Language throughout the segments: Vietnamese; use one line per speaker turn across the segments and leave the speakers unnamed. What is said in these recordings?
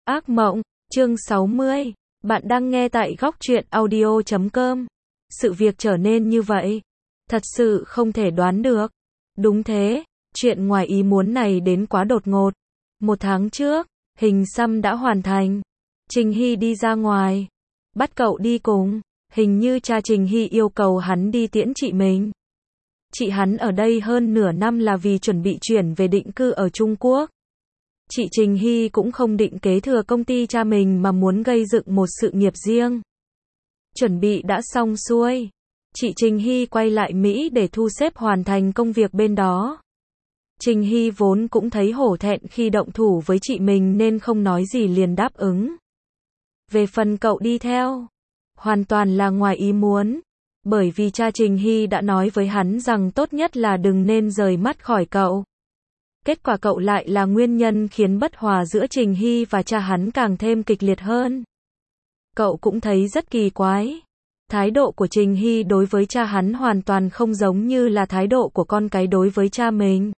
Ác mộng, chương 60. Bạn đang nghe tại góc truyện audio.com. Sự việc trở nên như vậy, thật sự không thể đoán được. Đúng thế, chuyện ngoài ý muốn này đến quá đột ngột. 1 tháng trước, hình xăm đã hoàn thành. Trình Hy đi ra ngoài, bắt cậu đi cùng. Hình như cha Trình Hy yêu cầu hắn đi tiễn chị mình. Chị hắn ở đây hơn nửa năm là vì chuẩn bị chuyển về định cư ở Trung Quốc. Chị Trình Hy cũng không định kế thừa công ty cha mình mà muốn gây dựng một sự nghiệp riêng. Chuẩn bị đã xong xuôi. Chị Trình Hy quay lại Mỹ để thu xếp hoàn thành công việc bên đó. Trình Hy vốn cũng thấy hổ thẹn khi động thủ với chị mình nên không nói gì liền đáp ứng. Về phần cậu đi theo, hoàn toàn là ngoài ý muốn. Bởi vì cha Trình Hy đã nói với hắn rằng tốt nhất là đừng nên rời mắt khỏi cậu. Kết quả cậu lại là nguyên nhân khiến bất hòa giữa Trình Hy và cha hắn càng thêm kịch liệt hơn. Cậu cũng thấy rất kỳ quái. Thái độ của Trình Hy đối với cha hắn hoàn toàn không giống như là thái độ của con cái đối với cha mình.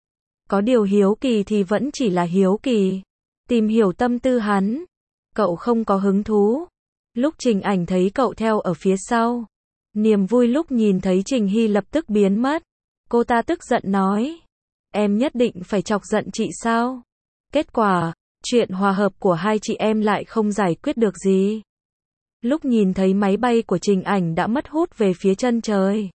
Có điều hiếu kỳ thì vẫn chỉ là hiếu kỳ. Tìm hiểu tâm tư hắn. Cậu không có hứng thú. Lúc Trình Ảnh thấy cậu theo ở phía sau, niềm vui lúc nhìn thấy Trình Hy lập tức biến mất. Cô ta tức giận nói. Em nhất định phải chọc giận chị sao? Kết quả, chuyện hòa hợp của hai chị em lại không giải quyết được gì. Lúc nhìn thấy máy bay của Trình Ảnh đã mất hút về phía chân trời,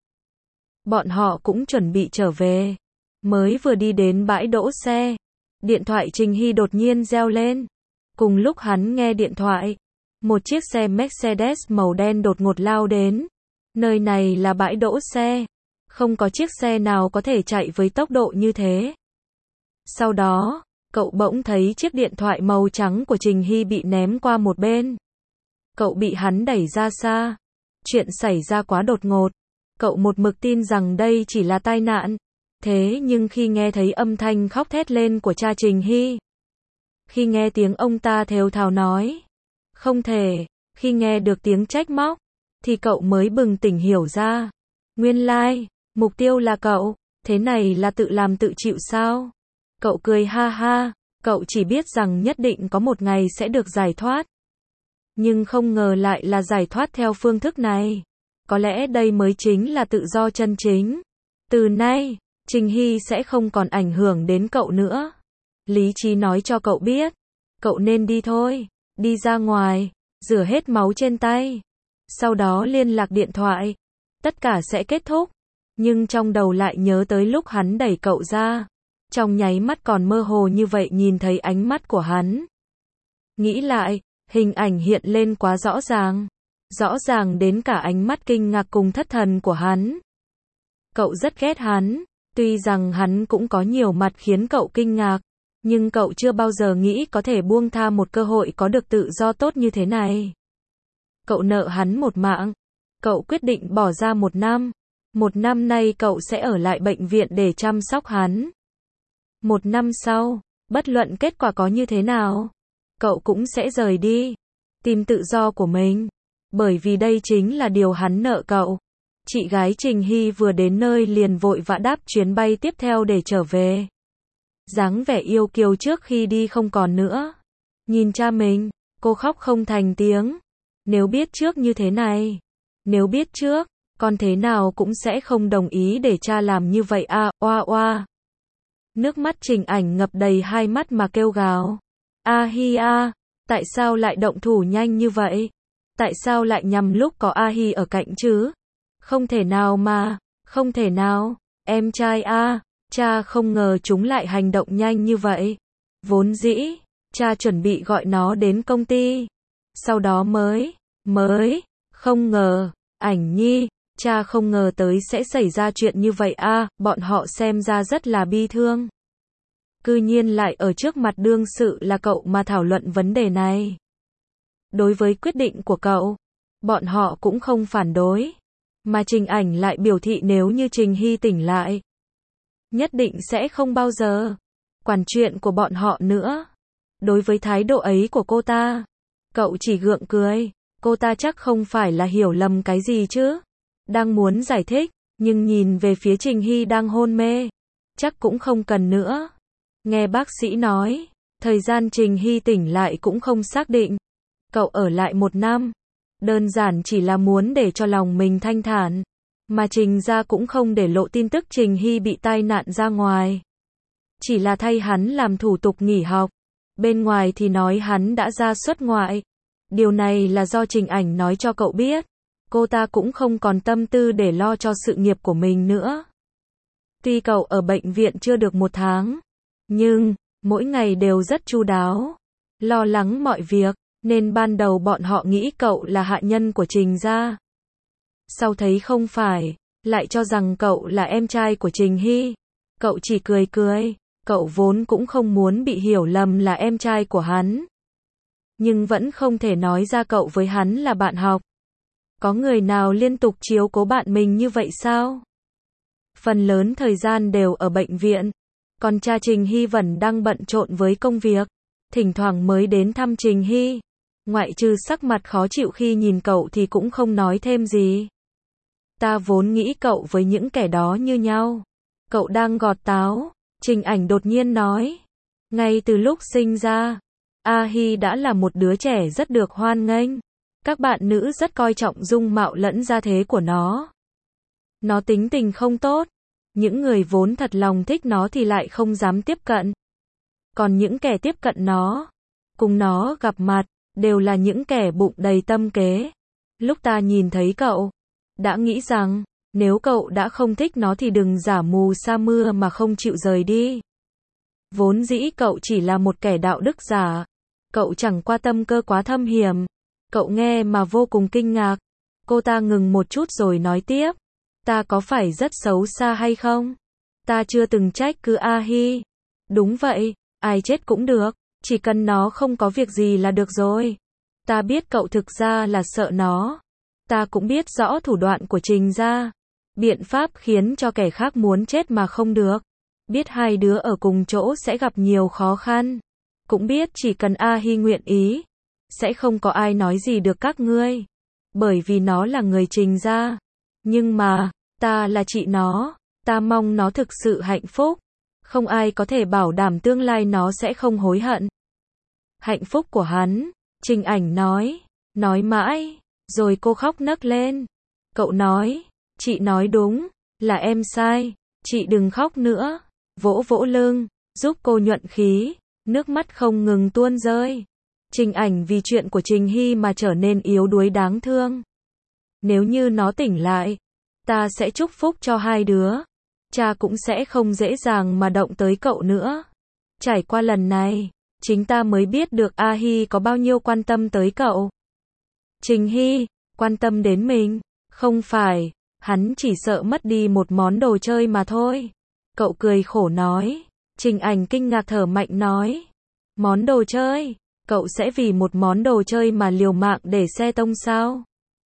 bọn họ cũng chuẩn bị trở về. Mới vừa đi đến bãi đỗ xe, điện thoại Trình Hy đột nhiên reo lên. Cùng lúc hắn nghe điện thoại, một chiếc xe Mercedes màu đen đột ngột lao đến. Nơi này là bãi đỗ xe. Không có chiếc xe nào có thể chạy với tốc độ như thế. Sau đó, cậu bỗng thấy chiếc điện thoại màu trắng của Trình Hy bị ném qua một bên. Cậu bị hắn đẩy ra xa. Chuyện xảy ra quá đột ngột. Cậu một mực tin rằng đây chỉ là tai nạn. Thế nhưng khi nghe thấy âm thanh khóc thét lên của cha Trình Hy, khi nghe tiếng ông ta thều thào nói không thể, khi nghe được tiếng trách móc, thì cậu mới bừng tỉnh hiểu ra. Nguyên lai, mục tiêu là cậu, thế này là tự làm tự chịu sao? Cậu cười ha ha, cậu chỉ biết rằng nhất định có một ngày sẽ được giải thoát. Nhưng không ngờ lại là giải thoát theo phương thức này. Có lẽ đây mới chính là tự do chân chính. Từ nay, Trình Hy sẽ không còn ảnh hưởng đến cậu nữa. Lý trí nói cho cậu biết, cậu nên đi thôi, đi ra ngoài, rửa hết máu trên tay. Sau đó liên lạc điện thoại, tất cả sẽ kết thúc. Nhưng trong đầu lại nhớ tới lúc hắn đẩy cậu ra. Trong nháy mắt còn mơ hồ như vậy nhìn thấy ánh mắt của hắn. Nghĩ lại, hình ảnh hiện lên quá rõ ràng. Rõ ràng đến cả ánh mắt kinh ngạc cùng thất thần của hắn. Cậu rất ghét hắn. Tuy rằng hắn cũng có nhiều mặt khiến cậu kinh ngạc. Nhưng cậu chưa bao giờ nghĩ có thể buông tha một cơ hội có được tự do tốt như thế này. Cậu nợ hắn một mạng. Cậu quyết định bỏ ra 1 năm. 1 năm nay cậu sẽ ở lại bệnh viện để chăm sóc hắn. 1 năm sau, bất luận kết quả có như thế nào, cậu cũng sẽ rời đi, tìm tự do của mình. Bởi vì đây chính là điều hắn nợ cậu. Chị gái Trình Hy vừa đến nơi liền vội vã đáp chuyến bay tiếp theo để trở về. Dáng vẻ yêu kiều trước khi đi không còn nữa. Nhìn cha mình, cô khóc không thành tiếng. Nếu biết trước như thế này, nếu biết trước, con thế nào cũng sẽ không đồng ý để cha làm như vậy à, oa oa. Nước mắt Trình Ảnh ngập đầy hai mắt mà kêu gào. A Hi a, tại sao lại động thủ nhanh như vậy? Tại sao lại nhằm lúc có A Hi ở cạnh chứ? Không thể nào mà, không thể nào, em trai a, cha không ngờ chúng lại hành động nhanh như vậy. Vốn dĩ, cha chuẩn bị gọi nó đến công ty. Sau đó mới, không ngờ, Ảnh nhi, cha không ngờ tới sẽ xảy ra chuyện như vậy a, bọn họ xem ra rất là bi thương. Cư nhiên lại ở trước mặt đương sự là cậu mà thảo luận vấn đề này. Đối với quyết định của cậu, bọn họ cũng không phản đối. Mà Trình Ảnh lại biểu thị nếu như Trình Hy tỉnh lại, nhất định sẽ không bao giờ quản chuyện của bọn họ nữa. Đối với thái độ ấy của cô ta, cậu chỉ gượng cười. Cô ta chắc không phải là hiểu lầm cái gì chứ. Đang muốn giải thích, nhưng nhìn về phía Trình Hy đang hôn mê. Chắc cũng không cần nữa. Nghe bác sĩ nói, Thời gian Trình Hy tỉnh lại cũng không xác định. Cậu ở lại 1 năm. Đơn giản chỉ là muốn để cho lòng mình thanh thản. Mà Trình gia cũng không để lộ tin tức Trình Hy bị tai nạn ra ngoài. Chỉ là thay hắn làm thủ tục nghỉ học. Bên ngoài thì nói hắn đã ra xuất ngoại. Điều này là do Trình Ảnh nói cho cậu biết. Cô ta cũng không còn tâm tư để lo cho sự nghiệp của mình nữa. Tuy cậu ở bệnh viện chưa được 1 tháng, nhưng mỗi ngày đều rất chu đáo, lo lắng mọi việc, nên ban đầu bọn họ nghĩ cậu là hạ nhân của Trình gia. Sau thấy không phải, lại cho rằng cậu là em trai của Trình Hy. Cậu chỉ cười cười, cậu vốn cũng không muốn bị hiểu lầm là em trai của hắn. Nhưng vẫn không thể nói ra cậu với hắn là bạn học. Có người nào liên tục chiếu cố bạn mình như vậy sao? Phần lớn thời gian đều ở bệnh viện. Còn cha Trình Hy vẫn đang bận rộn với công việc. Thỉnh thoảng mới đến thăm Trình Hy. Ngoại trừ sắc mặt khó chịu khi nhìn cậu thì cũng không nói thêm gì. Ta vốn nghĩ cậu với những kẻ đó như nhau. Cậu đang gọt táo. Trình Ảnh đột nhiên nói. Ngay từ lúc sinh ra, A Hy đã là một đứa trẻ rất được hoan nghênh. Các bạn nữ rất coi trọng dung mạo lẫn gia thế của nó. Nó tính tình không tốt. Những người vốn thật lòng thích nó thì lại không dám tiếp cận. Còn những kẻ tiếp cận nó, cùng nó gặp mặt, đều là những kẻ bụng đầy tâm kế. Lúc ta nhìn thấy cậu, đã nghĩ rằng, nếu cậu đã không thích nó thì đừng giả mù sa mưa mà không chịu rời đi. Vốn dĩ cậu chỉ là một kẻ đạo đức giả. Cậu chẳng qua tâm cơ quá thâm hiểm. Cậu nghe mà vô cùng kinh ngạc. Cô ta ngừng một chút rồi nói tiếp. Ta có phải rất xấu xa hay không? Ta chưa từng trách cứ A Hy. Đúng vậy, ai chết cũng được. Chỉ cần nó không có việc gì là được rồi. Ta biết cậu thực ra là sợ nó. Ta cũng biết rõ thủ đoạn của Trình gia. Biện pháp khiến cho kẻ khác muốn chết mà không được. Biết hai đứa ở cùng chỗ sẽ gặp nhiều khó khăn. Cũng biết chỉ cần A Hy nguyện ý, sẽ không có ai nói gì được các ngươi. Bởi vì nó là người Trình gia. Nhưng mà, ta là chị nó. Ta mong nó thực sự hạnh phúc. Không ai có thể bảo đảm tương lai nó sẽ không hối hận. Hạnh phúc của hắn, Trình Ảnh nói. Nói mãi, rồi cô khóc nấc lên. Cậu nói, chị nói đúng, là em sai. Chị đừng khóc nữa. Vỗ vỗ lưng, giúp cô nhuận khí. Nước mắt không ngừng tuôn rơi. Trình Ảnh vì chuyện của Trình Hy mà trở nên yếu đuối đáng thương. Nếu như nó tỉnh lại, ta sẽ chúc phúc cho hai đứa. Cha cũng sẽ không dễ dàng mà động tới cậu nữa. Trải qua lần này, chính ta mới biết được A Hy có bao nhiêu quan tâm tới cậu. Trình Hy, quan tâm đến mình, không phải, hắn chỉ sợ mất đi một món đồ chơi mà thôi. Cậu cười khổ nói. Trình Ảnh kinh ngạc thở mạnh nói. Món đồ chơi? Cậu sẽ vì một món đồ chơi mà liều mạng để xe tông sao?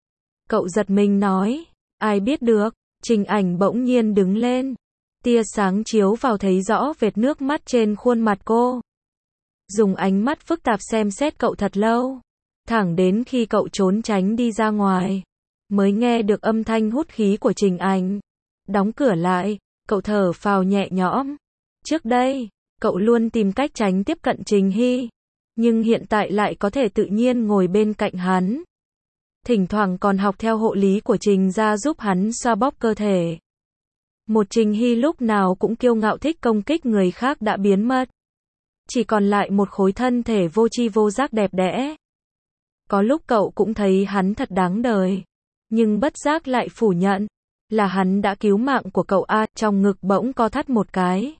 Cậu giật mình nói. Ai biết được? Trình Ảnh bỗng nhiên đứng lên. Tia sáng chiếu vào thấy rõ vệt nước mắt trên khuôn mặt cô. Dùng ánh mắt phức tạp xem xét cậu thật lâu. Thẳng đến khi cậu trốn tránh đi ra ngoài, mới nghe được âm thanh hút khí của Trình Ảnh. Đóng cửa lại, cậu thở phào nhẹ nhõm. Trước đây, cậu luôn tìm cách tránh tiếp cận Trình Hy. Nhưng hiện tại lại có thể tự nhiên ngồi bên cạnh hắn. Thỉnh thoảng còn học theo hộ lý của Trình gia giúp hắn xoa bóp cơ thể. Một Trình Hy lúc nào cũng kiêu ngạo thích công kích người khác đã biến mất. Chỉ còn lại một khối thân thể vô tri vô giác đẹp đẽ. Có lúc cậu cũng thấy hắn thật đáng đời. Nhưng bất giác lại phủ nhận. Là hắn đã cứu mạng của cậu a. Trong ngực bỗng co thắt một cái.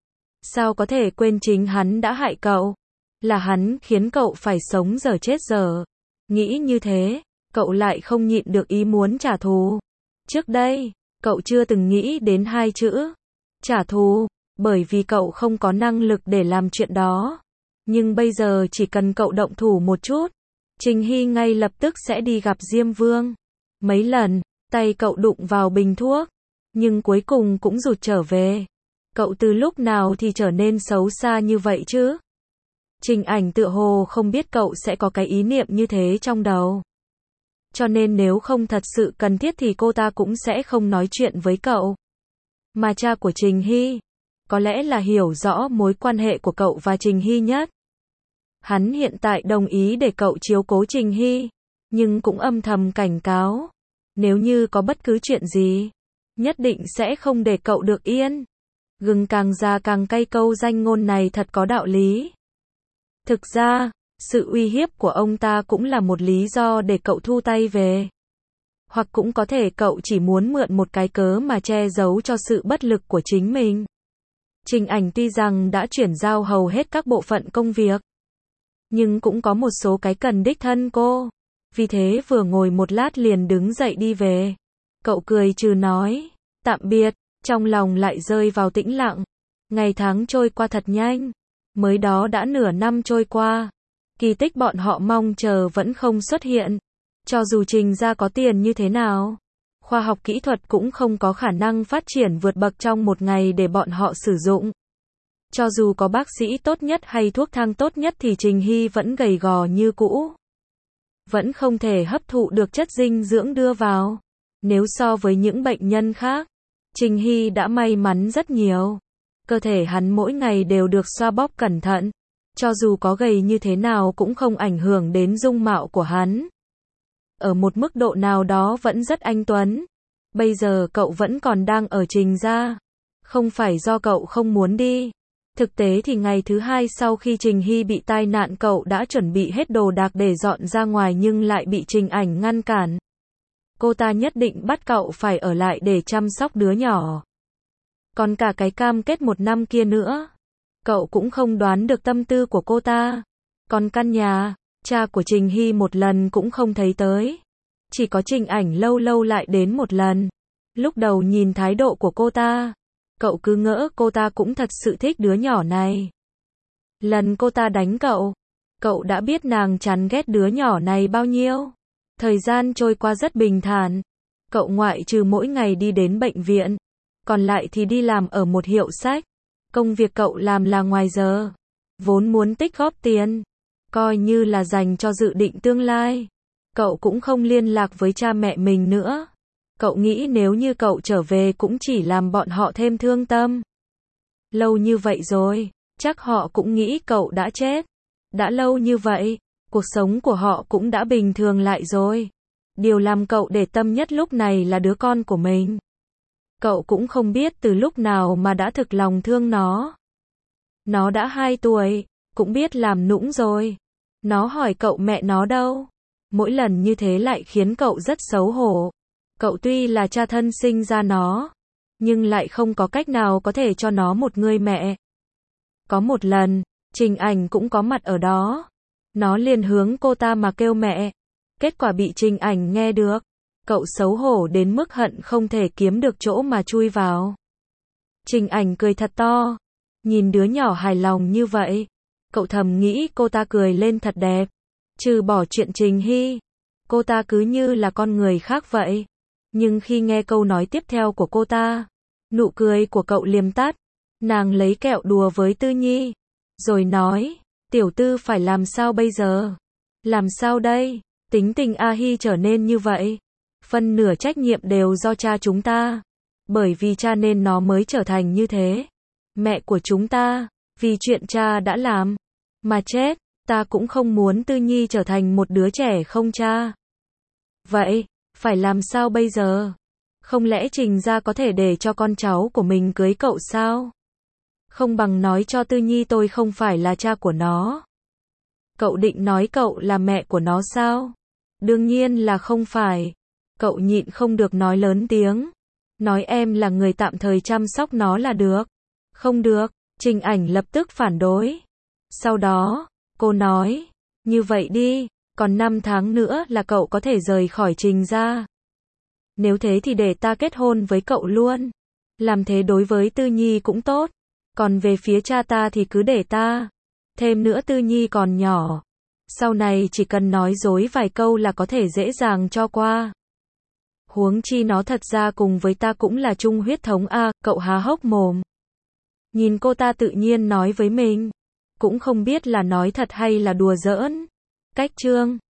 Sao có thể quên chính hắn đã hại cậu? Là hắn khiến cậu phải sống dở chết dở. Nghĩ như thế, cậu lại không nhịn được ý muốn trả thù. Trước đây, cậu chưa từng nghĩ đến hai chữ trả thù, bởi vì cậu không có năng lực để làm chuyện đó. Nhưng bây giờ chỉ cần cậu động thủ một chút, Trình Hy ngay lập tức sẽ đi gặp Diêm Vương. Mấy lần, tay cậu đụng vào bình thuốc, nhưng cuối cùng cũng rụt trở về. Cậu từ lúc nào thì trở nên xấu xa như vậy chứ? Trình Ảnh tựa hồ không biết cậu sẽ có cái ý niệm như thế trong đầu. Cho nên nếu không thật sự cần thiết thì cô ta cũng sẽ không nói chuyện với cậu. Mà cha của Trình Hy, có lẽ là hiểu rõ mối quan hệ của cậu và Trình Hy nhất. Hắn hiện tại đồng ý để cậu chiếu cố Trình Hy, nhưng cũng âm thầm cảnh cáo, nếu như có bất cứ chuyện gì, nhất định sẽ không để cậu được yên. Gừng càng già càng cay, câu danh ngôn này thật có đạo lý. Thực ra, sự uy hiếp của ông ta cũng là một lý do để cậu thu tay về. Hoặc cũng có thể cậu chỉ muốn mượn một cái cớ mà che giấu cho sự bất lực của chính mình. Trình Ảnh tuy rằng đã chuyển giao hầu hết các bộ phận công việc, nhưng cũng có một số cái cần đích thân cô. Vì thế vừa ngồi một lát liền đứng dậy đi về. Cậu cười trừ nói, tạm biệt, trong lòng lại rơi vào tĩnh lặng. Ngày tháng trôi qua thật nhanh. Mới đó đã nửa năm trôi qua. Kỳ tích bọn họ mong chờ vẫn không xuất hiện. Cho dù Trình gia có tiền như thế nào, khoa học kỹ thuật cũng không có khả năng phát triển vượt bậc trong một ngày để bọn họ sử dụng. Cho dù có bác sĩ tốt nhất hay thuốc thang tốt nhất thì Trình Hy vẫn gầy gò như cũ. Vẫn không thể hấp thụ được chất dinh dưỡng đưa vào. Nếu so với những bệnh nhân khác, Trình Hy đã may mắn rất nhiều. Cơ thể hắn mỗi ngày đều được xoa bóp cẩn thận. Cho dù có gầy như thế nào cũng không ảnh hưởng đến dung mạo của hắn. Ở một mức độ nào đó vẫn rất anh tuấn. Bây giờ cậu vẫn còn đang ở Trình gia. Không phải do cậu không muốn đi. Thực tế thì ngày thứ hai sau khi Trình Hy bị tai nạn cậu đã chuẩn bị hết đồ đạc để dọn ra ngoài nhưng lại bị Trình Ảnh ngăn cản. Cô ta nhất định bắt cậu phải ở lại để chăm sóc đứa nhỏ. Còn cả cái cam kết 1 năm kia nữa. Cậu cũng không đoán được tâm tư của cô ta. Còn căn nhà, cha của Trình Hy một lần cũng không thấy tới. Chỉ có Trình Ảnh lâu lâu lại đến một lần. Lúc đầu nhìn thái độ của cô ta, cậu cứ ngỡ cô ta cũng thật sự thích đứa nhỏ này. Lần cô ta đánh cậu, cậu đã biết nàng chán ghét đứa nhỏ này bao nhiêu. Thời gian trôi qua rất bình thản. Cậu ngoại trừ mỗi ngày đi đến bệnh viện, còn lại thì đi làm ở một hiệu sách. Công việc cậu làm là ngoài giờ. Vốn muốn tích góp tiền, coi như là dành cho dự định tương lai. Cậu cũng không liên lạc với cha mẹ mình nữa. Cậu nghĩ nếu như cậu trở về cũng chỉ làm bọn họ thêm thương tâm. Lâu như vậy rồi, chắc họ cũng nghĩ cậu đã chết. Đã lâu như vậy, cuộc sống của họ cũng đã bình thường lại rồi. Điều làm cậu để tâm nhất lúc này là đứa con của mình. Cậu cũng không biết từ lúc nào mà đã thực lòng thương nó. Nó đã 2 tuổi, cũng biết làm nũng rồi. Nó hỏi cậu mẹ nó đâu. Mỗi lần như thế lại khiến cậu rất xấu hổ. Cậu tuy là cha thân sinh ra nó, nhưng lại không có cách nào có thể cho nó một người mẹ. Có một lần, Trình Ảnh cũng có mặt ở đó. Nó liền hướng cô ta mà kêu mẹ. Kết quả bị Trình Ảnh nghe được. Cậu xấu hổ đến mức hận không thể kiếm được chỗ mà chui vào. Trình Ảnh cười thật to. Nhìn đứa nhỏ hài lòng như vậy, cậu thầm nghĩ cô ta cười lên thật đẹp. Trừ bỏ chuyện Trình Hy, cô ta cứ như là con người khác vậy. Nhưng khi nghe câu nói tiếp theo của cô ta, nụ cười của cậu liềm tắt. Nàng lấy kẹo đùa với Tư Nhi, rồi nói, tiểu Tư phải làm sao bây giờ? Làm sao đây? Tính tình A Hy trở nên như vậy. Phân nửa trách nhiệm đều do cha chúng ta. Bởi vì cha nên nó mới trở thành như thế. Mẹ của chúng ta, vì chuyện cha đã làm, mà chết. Ta cũng không muốn Tư Nhi trở thành một đứa trẻ không cha. Vậy, phải làm sao bây giờ? Không lẽ Trình gia có thể để cho con cháu của mình cưới cậu sao? Không bằng nói cho Tư Nhi tôi không phải là cha của nó. Cậu định nói cậu là mẹ của nó sao? Đương nhiên là không phải. Cậu nhịn không được nói lớn tiếng. Nói em là người tạm thời chăm sóc nó là được. Không được, Trình Ảnh lập tức phản đối. Sau đó, cô nói, như vậy đi, còn 5 tháng nữa là cậu có thể rời khỏi Trình gia. Nếu thế thì để ta kết hôn với cậu luôn. Làm thế đối với Tư Nhi cũng tốt. Còn về phía cha ta thì cứ để ta. Thêm nữa Tư Nhi còn nhỏ. Sau này chỉ cần nói dối vài câu là có thể dễ dàng cho qua. Huống chi nó thật ra cùng với ta cũng là chung huyết thống a. Cậu há hốc mồm. Nhìn cô ta tự nhiên nói với mình. Cũng không biết là nói thật hay là đùa giỡn. Cách chương